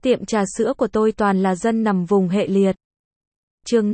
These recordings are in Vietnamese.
Tiệm trà sữa của tôi toàn là dân nằm vùng hệ liệt. Chương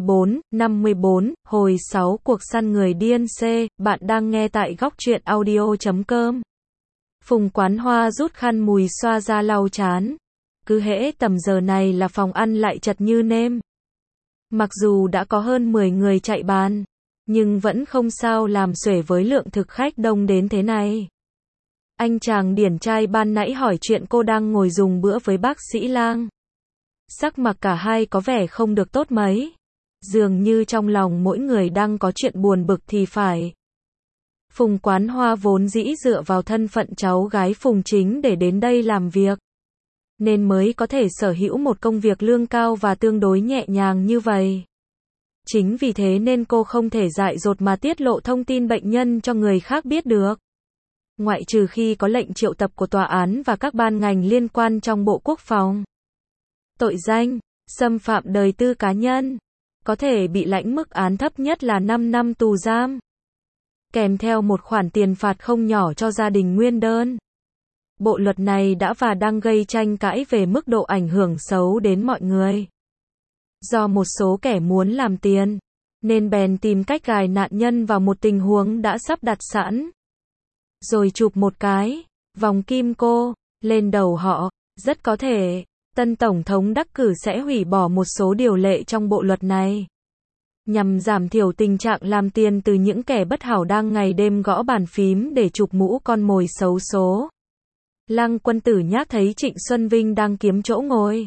54, hồi 6 cuộc săn người điên C, bạn đang nghe tại góc truyện audio.com. Phùng Quán Hoa rút khăn mùi xoa ra lau chán. Cứ hễ tầm giờ này là phòng ăn lại chật như nêm. Mặc dù đã có hơn 10 người chạy bàn, nhưng vẫn không sao làm xuể với lượng thực khách đông đến thế này. Anh chàng điển trai ban nãy hỏi chuyện cô đang ngồi dùng bữa với bác sĩ Lang. Sắc mặt cả hai có vẻ không được tốt mấy. Dường như trong lòng mỗi người đang có chuyện buồn bực thì phải. Phùng Quán Hoa vốn dĩ dựa vào thân phận cháu gái Phùng Chính để đến đây làm việc, nên mới có thể sở hữu một công việc lương cao và tương đối nhẹ nhàng như vậy. Chính vì thế nên cô không thể dại dột mà tiết lộ thông tin bệnh nhân cho người khác biết được. Ngoại trừ khi có lệnh triệu tập của tòa án và các ban ngành liên quan trong Bộ Quốc phòng. Tội danh, xâm phạm đời tư cá nhân, có thể bị lãnh mức án thấp nhất là 5 năm tù giam, kèm theo một khoản tiền phạt không nhỏ cho gia đình nguyên đơn. Bộ luật này đã và đang gây tranh cãi về mức độ ảnh hưởng xấu đến mọi người. Do một số kẻ muốn làm tiền, nên bèn tìm cách gài nạn nhân vào một tình huống đã sắp đặt sẵn. Rồi chụp một cái vòng kim cô lên đầu họ. Rất có thể tân tổng thống đắc cử sẽ hủy bỏ một số điều lệ trong bộ luật này, nhằm giảm thiểu tình trạng làm tiền từ những kẻ bất hảo đang ngày đêm gõ bàn phím để chụp mũ con mồi xấu số. Lăng Quân Tử Nhác thấy Trịnh Xuân Vinh đang kiếm chỗ ngồi,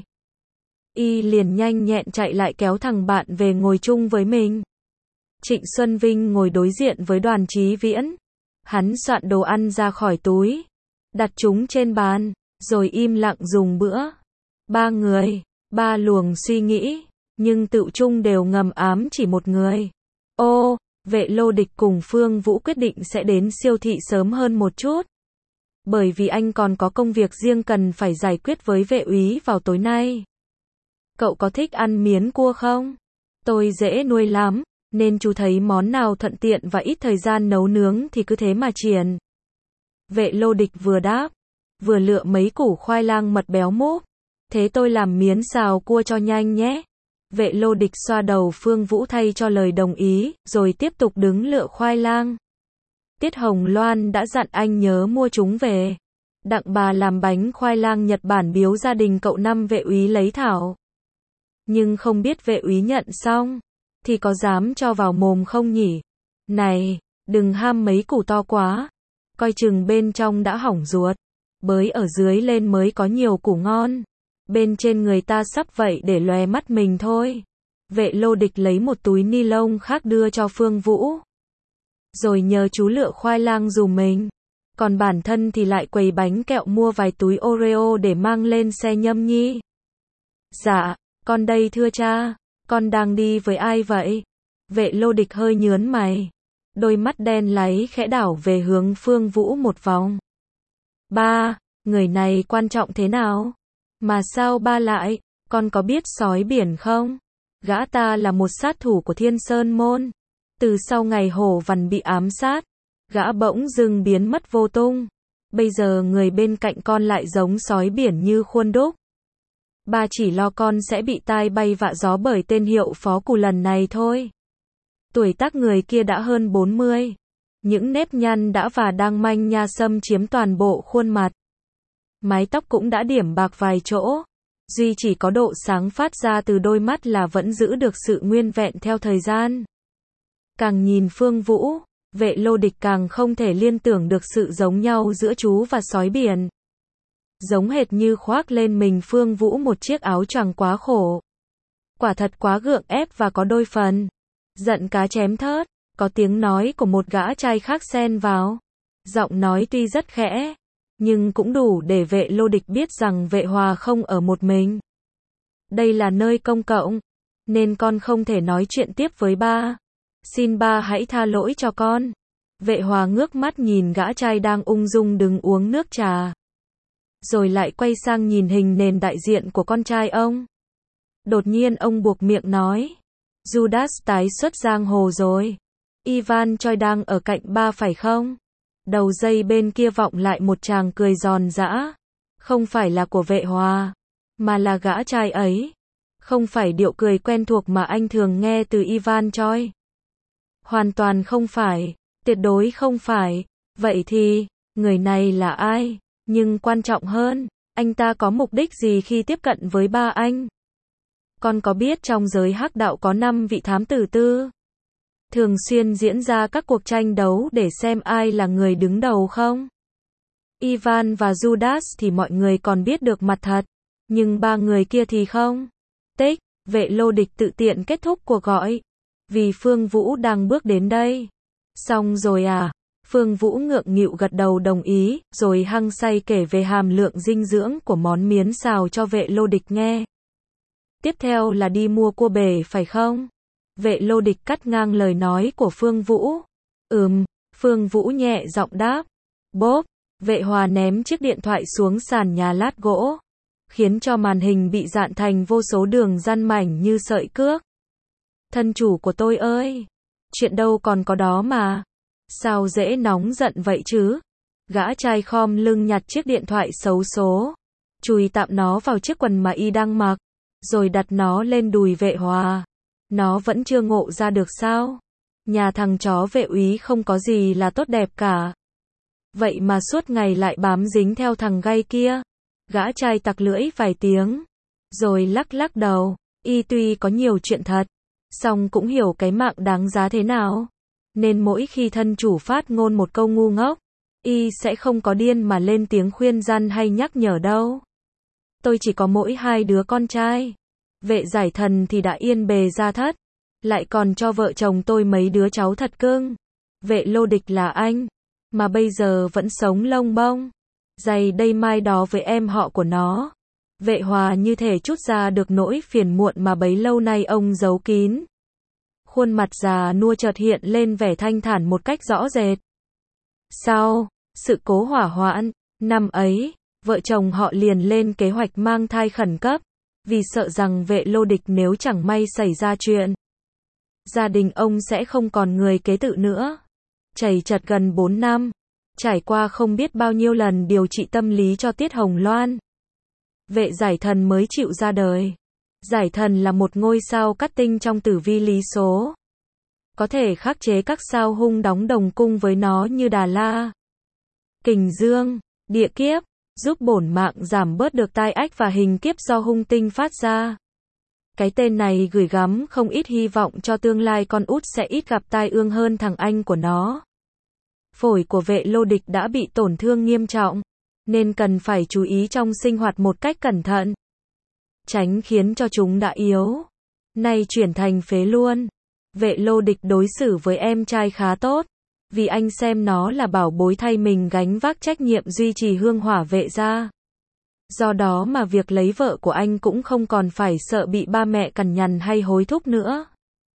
y liền nhanh nhẹn chạy lại kéo thằng bạn về ngồi chung với mình. Trịnh Xuân Vinh ngồi đối diện với Đoàn Chí Viễn. Hắn soạn đồ ăn ra khỏi túi, đặt chúng trên bàn, rồi im lặng dùng bữa. Ba người, ba luồng suy nghĩ, nhưng tựu chung đều ngầm ám chỉ một người. Ô, Vệ Lô Địch cùng Phương Vũ quyết định sẽ đến siêu thị sớm hơn một chút, bởi vì anh còn có công việc riêng cần phải giải quyết với vệ úy vào tối nay. Cậu có thích ăn miến cua không? Tôi dễ nuôi lắm, nên chú thấy món nào thuận tiện và ít thời gian nấu nướng thì cứ thế mà triển. Vệ Lô Địch vừa đáp, vừa lựa mấy củ khoai lang mật béo múp. Thế tôi làm miến xào cua cho nhanh nhé. Vệ Lô Địch xoa đầu Phương Vũ thay cho lời đồng ý, rồi tiếp tục đứng lựa khoai lang. Tiết Hồng Loan đã dặn anh nhớ mua chúng về. Đặng bà làm bánh khoai lang Nhật Bản biếu gia đình cậu Năm vệ úy lấy thảo. Nhưng không biết vệ úy nhận xong thì có dám cho vào mồm không nhỉ? Này, đừng ham mấy củ to quá, coi chừng bên trong đã hỏng ruột. Bới ở dưới lên mới có nhiều củ ngon, bên trên người ta sắp vậy để lóe mắt mình thôi. Vệ Lô Địch lấy một túi ni lông khác đưa cho Phương Vũ, rồi nhờ chú lựa khoai lang dùm mình. Còn bản thân thì lại quầy bánh kẹo mua vài túi Oreo để mang lên xe Nhâm Nhi. Dạ, con đây thưa cha. Con đang đi với ai vậy? Vệ Lô Địch hơi nhớn mày, đôi mắt đen láy khẽ đảo về hướng Phương Vũ một vòng. Ba, người này quan trọng thế nào? Mà sao ba lại? Con có biết sói biển không? Gã ta là một sát thủ của Thiên Sơn Môn. Từ sau ngày Hổ Vằn bị ám sát, gã bỗng dưng biến mất vô tung. Bây giờ người bên cạnh con lại giống sói biển như khuôn đúc. Ba chỉ lo con sẽ bị tai bay vạ gió bởi tên hiệu phó cù lần này thôi. Tuổi tác người kia đã hơn 40. Những nếp nhăn đã và đang manh nha xâm chiếm toàn bộ khuôn mặt. Mái tóc cũng đã điểm bạc vài chỗ. Duy chỉ có độ sáng phát ra từ đôi mắt là vẫn giữ được sự nguyên vẹn theo thời gian. Càng nhìn Phương Vũ, Vệ Lô Địch càng không thể liên tưởng được sự giống nhau giữa chú và sói biển. Giống hệt như khoác lên mình Phương Vũ một chiếc áo choàng quá khổ. Quả thật quá gượng ép và có đôi phần giận cá chém thớt. Có tiếng nói của một gã trai khác xen vào. Giọng nói tuy rất khẽ, nhưng cũng đủ để Vệ Lô Địch biết rằng Vệ Hòa không ở một mình. Đây là nơi công cộng, nên con không thể nói chuyện tiếp với ba. Xin ba hãy tha lỗi cho con. Vệ Hòa ngước mắt nhìn gã trai đang ung dung đứng uống nước trà, rồi lại quay sang nhìn hình nền đại diện của con trai ông. Đột nhiên ông buộc miệng nói, Judas tái xuất giang hồ rồi. Ivan Choi đang ở cạnh ba phải không? Đầu dây bên kia vọng lại một tràng cười giòn giã. Không phải là của Vệ Hòa. mà là gã trai ấy. Không phải điệu cười quen thuộc mà anh thường nghe từ Ivan Choi. Hoàn toàn không phải, tuyệt đối không phải. Vậy thì, người này là ai? Nhưng quan trọng hơn, anh ta có mục đích gì khi tiếp cận với ba anh? Con có biết trong giới hắc đạo có 5 vị thám tử tư? Thường xuyên diễn ra các cuộc tranh đấu để xem ai là người đứng đầu không? Ivan và Judas thì mọi người còn biết được mặt thật, nhưng ba người kia thì không. Tích, Vệ Lô Địch tự tiện kết thúc cuộc gọi, vì Phương Vũ đang bước đến đây. Xong rồi à? Phương Vũ ngượng nghịu gật đầu đồng ý, rồi hăng say kể về hàm lượng dinh dưỡng của món miến xào cho Vệ Lô Địch nghe. Tiếp theo là đi mua cua bể phải không? Vệ Lô Địch cắt ngang lời nói của Phương Vũ. Phương Vũ nhẹ giọng đáp. Bốp, Vệ Hòa ném chiếc điện thoại xuống sàn nhà lát gỗ, khiến cho màn hình bị dạn thành vô số đường răn mảnh như sợi cước. Thân chủ của tôi ơi! Chuyện đâu còn có đó mà. Sao dễ nóng giận vậy chứ? Gã trai khom lưng nhặt chiếc điện thoại xấu số, chùi tạm nó vào chiếc quần mà y đang mặc, rồi đặt nó lên đùi Vệ Hòa. Nó vẫn chưa ngộ ra được sao? Nhà thằng chó Vệ úy không có gì là tốt đẹp cả. Vậy mà suốt ngày lại bám dính theo thằng gay kia. Gã trai tặc lưỡi vài tiếng, rồi lắc lắc đầu. Y tuy có nhiều chuyện thật, song cũng hiểu cái mạng đáng giá thế nào. Nên mỗi khi thân chủ phát ngôn một câu ngu ngốc, y sẽ không có điên mà lên tiếng khuyên răn hay nhắc nhở đâu. Tôi chỉ có mỗi 2 đứa con trai. Vệ Giải Thần thì đã yên bề gia thất, lại còn cho vợ chồng tôi mấy đứa cháu thật cưng. Vệ Lô Địch là anh, mà bây giờ vẫn sống lông bông, dày đây mai đó với em họ của nó. Vệ Hòa như thể trút ra được nỗi phiền muộn mà bấy lâu nay ông giấu kín. Khuôn mặt già nua chợt hiện lên vẻ thanh thản một cách rõ rệt. Sau sự cố hỏa hoạn năm ấy, vợ chồng họ liền lên kế hoạch mang thai khẩn cấp, vì sợ rằng Vệ Lô Địch nếu chẳng may xảy ra chuyện, gia đình ông sẽ không còn người kế tự nữa. Chầy chật gần 4 năm, trải qua không biết bao nhiêu lần điều trị tâm lý cho Tiết Hồng Loan, Vệ Giải Thần mới chịu ra đời. Giải Thần là một ngôi sao cắt tinh trong tử vi lý số, có thể khắc chế các sao hung đóng đồng cung với nó như Đà La, Kình Dương, Địa Kiếp, giúp bổn mạng giảm bớt được tai ách và hình kiếp do hung tinh phát ra. Cái tên này gửi gắm không ít hy vọng cho tương lai con út sẽ ít gặp tai ương hơn thằng anh của nó. Phổi của Vệ Lô Địch đã bị tổn thương nghiêm trọng, nên cần phải chú ý trong sinh hoạt một cách cẩn thận, tránh khiến cho chúng đã yếu, nay chuyển thành phế luôn. Vệ Lô Địch đối xử với em trai khá tốt, vì anh xem nó là bảo bối thay mình gánh vác trách nhiệm duy trì hương hỏa Vệ gia. Do đó mà việc lấy vợ của anh cũng không còn phải sợ bị ba mẹ cằn nhằn hay hối thúc nữa.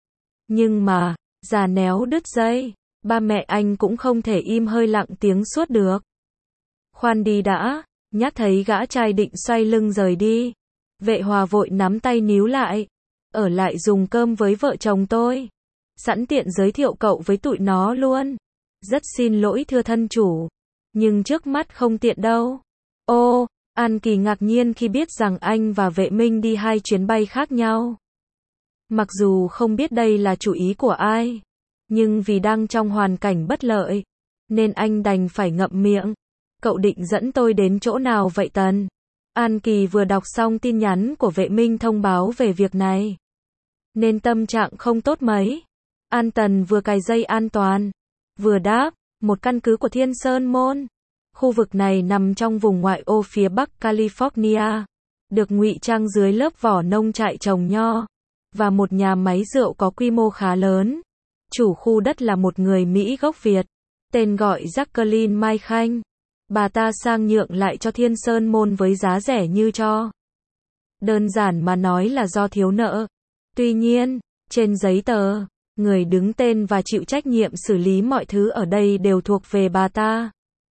Nhưng mà, già néo đứt dây, ba mẹ anh cũng không thể im hơi lặng tiếng suốt được. Khoan đi đã, nhắc thấy gã trai định xoay lưng rời đi. Vệ Hòa vội nắm tay níu lại. Ở lại dùng cơm với vợ chồng tôi. Sẵn tiện giới thiệu cậu với tụi nó luôn. Rất xin lỗi thưa thân chủ, nhưng trước mắt không tiện đâu. Ô, An Kỳ ngạc nhiên khi biết rằng anh và Vệ Minh đi 2 chuyến bay khác nhau. Mặc dù không biết đây là chủ ý của ai, nhưng vì đang trong hoàn cảnh bất lợi, nên anh đành phải ngậm miệng. Cậu định dẫn tôi đến chỗ nào vậy Tần? An Kỳ vừa đọc xong tin nhắn của Vệ Minh thông báo về việc này, nên tâm trạng không tốt mấy. An Tần vừa cài dây an toàn, vừa đáp, một căn cứ của Thiên Sơn Môn. Khu vực này nằm trong vùng ngoại ô phía bắc California, được ngụy trang dưới lớp vỏ nông trại trồng nho, và một nhà máy rượu có quy mô khá lớn. Chủ khu đất là một người Mỹ gốc Việt, tên gọi Jacqueline Mai Khanh. Bà ta sang nhượng lại cho Thiên Sơn Môn với giá rẻ như cho. Đơn giản mà nói là do thiếu nợ. Tuy nhiên, trên giấy tờ, người đứng tên và chịu trách nhiệm xử lý mọi thứ ở đây đều thuộc về bà ta.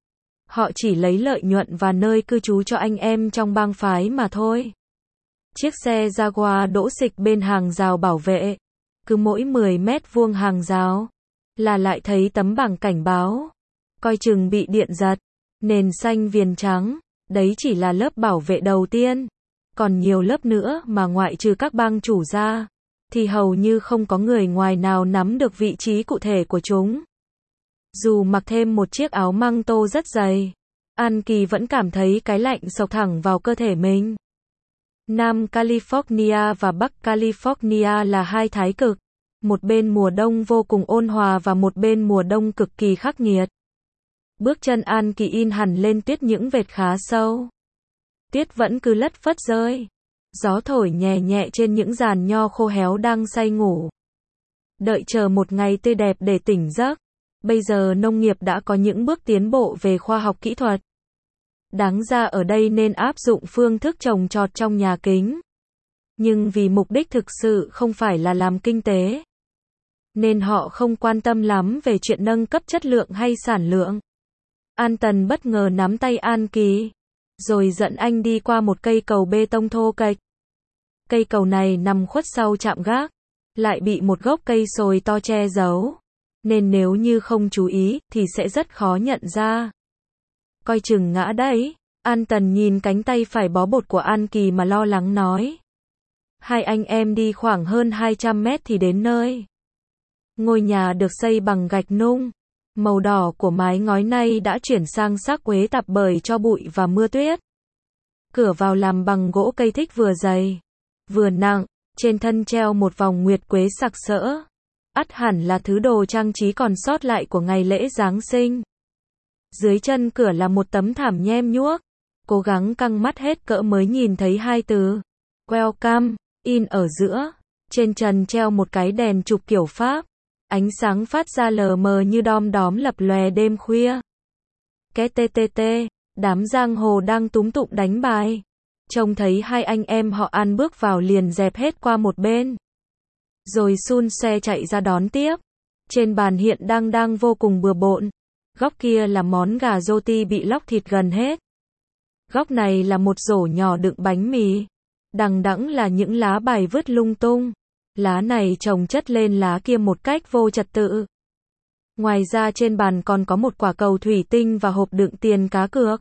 Họ chỉ lấy lợi nhuận và nơi cư trú cho anh em trong bang phái mà thôi. Chiếc xe Jaguar đỗ xịch bên hàng rào bảo vệ. Cứ mỗi 10 mét vuông hàng rào là lại thấy tấm bảng cảnh báo, coi chừng bị điện giật. Nền xanh viền trắng, đấy chỉ là lớp bảo vệ đầu tiên. còn nhiều lớp nữa mà ngoại trừ các bang chủ ra, thì hầu như không có người ngoài nào nắm được vị trí cụ thể của chúng. Dù mặc thêm một chiếc áo măng tô rất dày, An Kỳ vẫn cảm thấy cái lạnh xộc thẳng vào cơ thể mình. Nam California và Bắc California là hai thái cực, một bên mùa đông vô cùng ôn hòa và một bên mùa đông cực kỳ khắc nghiệt. Bước chân An Kỳ in hẳn lên tuyết những vệt khá sâu. Tuyết vẫn cứ lất phất rơi. Gió thổi nhẹ nhẹ trên những giàn nho khô héo đang say ngủ. Đợi chờ một ngày tươi đẹp để tỉnh giấc. Bây giờ nông nghiệp đã có những bước tiến bộ về khoa học kỹ thuật. Đáng ra ở đây nên áp dụng phương thức trồng trọt trong nhà kính. Nhưng vì mục đích thực sự không phải là làm kinh tế, nên họ không quan tâm lắm về chuyện nâng cấp chất lượng hay sản lượng. An Tần bất ngờ nắm tay An Kỳ, rồi dẫn anh đi qua một cây cầu bê tông thô kệch. Cây cầu này nằm khuất sau trạm gác, lại bị một gốc cây sồi to che giấu, nên nếu như không chú ý thì sẽ rất khó nhận ra. Coi chừng ngã đấy. An Tần nhìn cánh tay phải bó bột của An Kỳ mà lo lắng nói. Hai anh em đi khoảng hơn 200 mét thì đến nơi. Ngôi nhà được xây bằng gạch nung. Màu đỏ của mái ngói nay đã chuyển sang sắc quế tạp bởi cho bụi và mưa tuyết. Cửa vào làm bằng gỗ cây thích vừa dày, vừa nặng, trên thân treo một vòng nguyệt quế sặc sỡ. Ắt hẳn là thứ đồ trang trí còn sót lại của ngày lễ Giáng sinh. Dưới chân cửa là một tấm thảm nhem nhuốc. Cố gắng căng mắt hết cỡ mới nhìn thấy hai từ Welcome in ở giữa. Trên trần treo một cái đèn chụp kiểu Pháp. Ánh sáng phát ra lờ mờ như đom đóm lập lòe đêm khuya. Cái TTT, đám giang hồ đang túm tụm đánh bài. Trông thấy hai anh em họ An bước vào liền dẹp hết qua một bên. Rồi xun xe chạy ra đón tiếp. Trên bàn hiện đang vô cùng bừa bộn. Góc kia là món gà roti bị lóc thịt gần hết. Góc này là một rổ nhỏ đựng bánh mì. Đằng đẵng là những lá bài vứt lung tung. Lá này chồng chất lên lá kia một cách vô trật tự. Ngoài ra trên bàn còn có một quả cầu thủy tinh và hộp đựng tiền cá cược.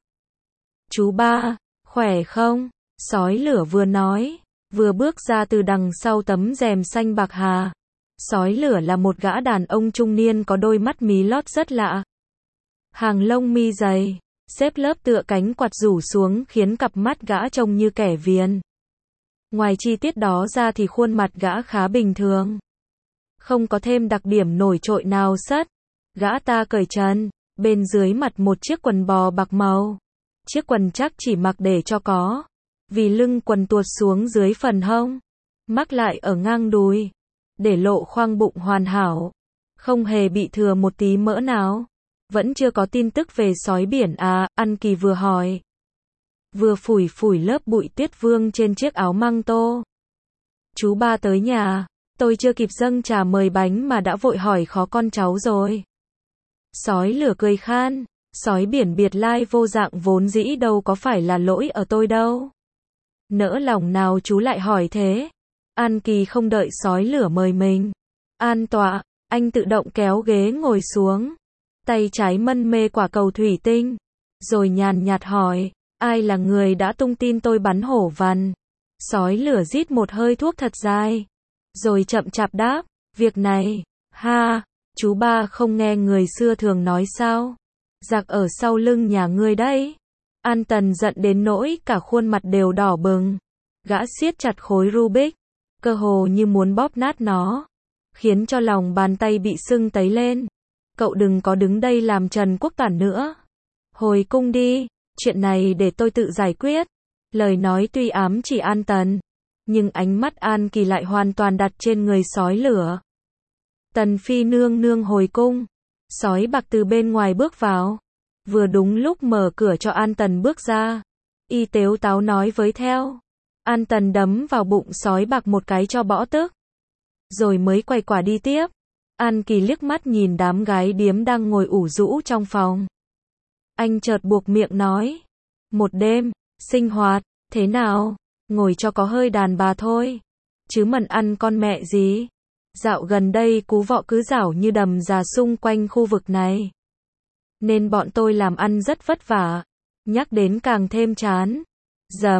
Chú ba, khỏe không? Sói lửa vừa nói, vừa bước ra từ đằng sau tấm rèm xanh bạc hà. Sói lửa là một gã đàn ông trung niên có đôi mắt mí lót rất lạ. Hàng lông mi dày, xếp lớp tựa cánh quạt rủ xuống khiến cặp mắt gã trông như kẻ viền. Ngoài chi tiết đó ra thì khuôn mặt gã khá bình thường. Không có thêm đặc điểm nổi trội nào sất. Gã ta cởi trần, bên dưới mặt một chiếc quần bò bạc màu. Chiếc quần chắc chỉ mặc để cho có. Vì lưng quần tuột xuống dưới phần hông. Mắc lại ở ngang đùi. Để lộ khoang bụng hoàn hảo. Không hề bị thừa một tí mỡ nào. Vẫn chưa có tin tức về sói biển à? An Kỳ vừa hỏi. Vừa phủi lớp bụi tuyết vương trên chiếc áo măng tô. Chú ba tới nhà. Tôi chưa kịp dâng trà mời bánh mà đã vội hỏi khó con cháu rồi. Sói lửa cười khan. Sói biển biệt lai vô dạng vốn dĩ đâu có phải là lỗi ở tôi đâu. Nỡ lòng nào chú lại hỏi thế. An Kỳ không đợi sói lửa mời mình. An tọa, anh tự động kéo ghế ngồi xuống. Tay trái mân mê quả cầu thủy tinh. Rồi nhàn nhạt hỏi. Ai là người đã tung tin tôi bắn hổ vằn? Sói lửa rít một hơi thuốc thật dài. Rồi chậm chạp đáp. Việc này, ha, chú ba không nghe người xưa thường nói sao? Giặc ở sau lưng nhà ngươi đấy. An Tần giận đến nỗi cả khuôn mặt đều đỏ bừng. Gã siết chặt khối Rubik, cơ hồ như muốn bóp nát nó, khiến cho lòng bàn tay bị sưng tấy lên. Cậu đừng có đứng đây làm Trần Quốc Toản nữa. Hồi cung đi, chuyện này để tôi tự giải quyết. Lời nói tuy ám chỉ An Tần, nhưng ánh mắt An Kỳ lại hoàn toàn đặt trên người sói lửa. Tần phi nương nương hồi cung. Sói bạc từ bên ngoài bước vào. Vừa đúng lúc mở cửa cho An Tần bước ra. Y tếu táo nói với theo. An Tần đấm vào bụng sói bạc một cái cho bỏ tức. Rồi mới quay quả đi tiếp. An Kỳ liếc mắt nhìn đám gái điếm đang ngồi ủ rũ trong phòng. Anh chợt buộc miệng nói. Một đêm, sinh hoạt, thế nào? Ngồi cho có hơi đàn bà thôi. Chứ mần ăn con mẹ gì. Dạo gần đây cú vọ cứ rảo như đầm già xung quanh khu vực này. Nên bọn tôi làm ăn rất vất vả. Nhắc đến càng thêm chán. Dầm,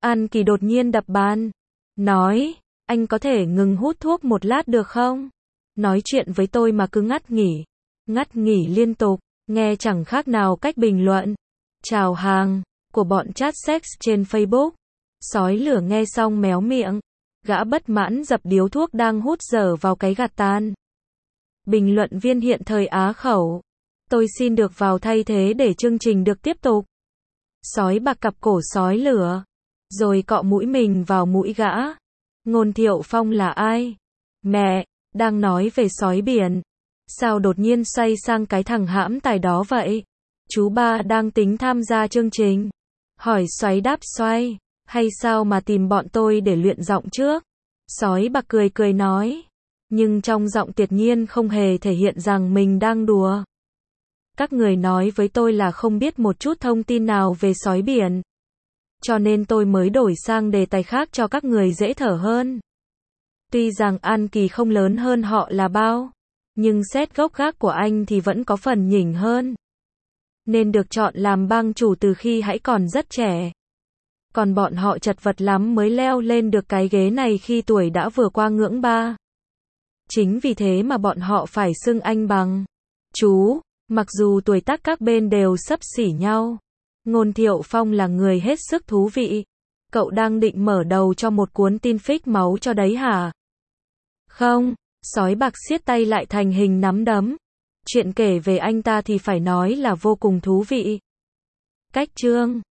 An Kỳ đột nhiên đập bàn. Nói, anh có thể ngừng hút thuốc một lát được không? Nói chuyện với tôi mà cứ ngắt nghỉ liên tục, nghe chẳng khác nào cách bình luận, chào hàng, của bọn chat sex trên Facebook. Sói lửa nghe xong méo miệng. Gã bất mãn dập điếu thuốc đang hút dở vào cái gạt tàn. Bình luận viên hiện thời á khẩu. Tôi xin được vào thay thế để chương trình được tiếp tục. Sói bạc cặp cổ sói lửa. Rồi cọ mũi mình vào mũi gã. Ngôn Thiệu Phong là ai? Mẹ, đang nói về sói biển. Sao đột nhiên xoay sang cái thằng hãm tài đó vậy? Chú ba đang tính tham gia chương trình. Hỏi xoáy đáp xoay. Hay sao mà tìm bọn tôi để luyện giọng trước? Sói bạc cười cười nói. Nhưng trong giọng tuyệt nhiên không hề thể hiện rằng mình đang đùa. Các người nói với tôi là không biết một chút thông tin nào về sói biển. Cho nên tôi mới đổi sang đề tài khác cho các người dễ thở hơn. Tuy rằng An Kỳ không lớn hơn họ là bao, nhưng xét gốc gác của anh thì vẫn có phần nhỉnh hơn. Nên được chọn làm bang chủ từ khi hãy còn rất trẻ. Còn bọn họ chật vật lắm mới leo lên được cái ghế này khi tuổi đã vừa qua ngưỡng 3. Chính vì thế mà bọn họ phải xưng anh bằng chú, mặc dù tuổi tác các bên đều xấp xỉ nhau. Ngôn Thiệu Phong là người hết sức thú vị. Cậu đang định mở đầu cho một cuốn tin phích máu cho đấy hả? Không, sói bạc siết tay lại thành hình nắm đấm. Chuyện kể về anh ta thì phải nói là vô cùng thú vị. Cách chương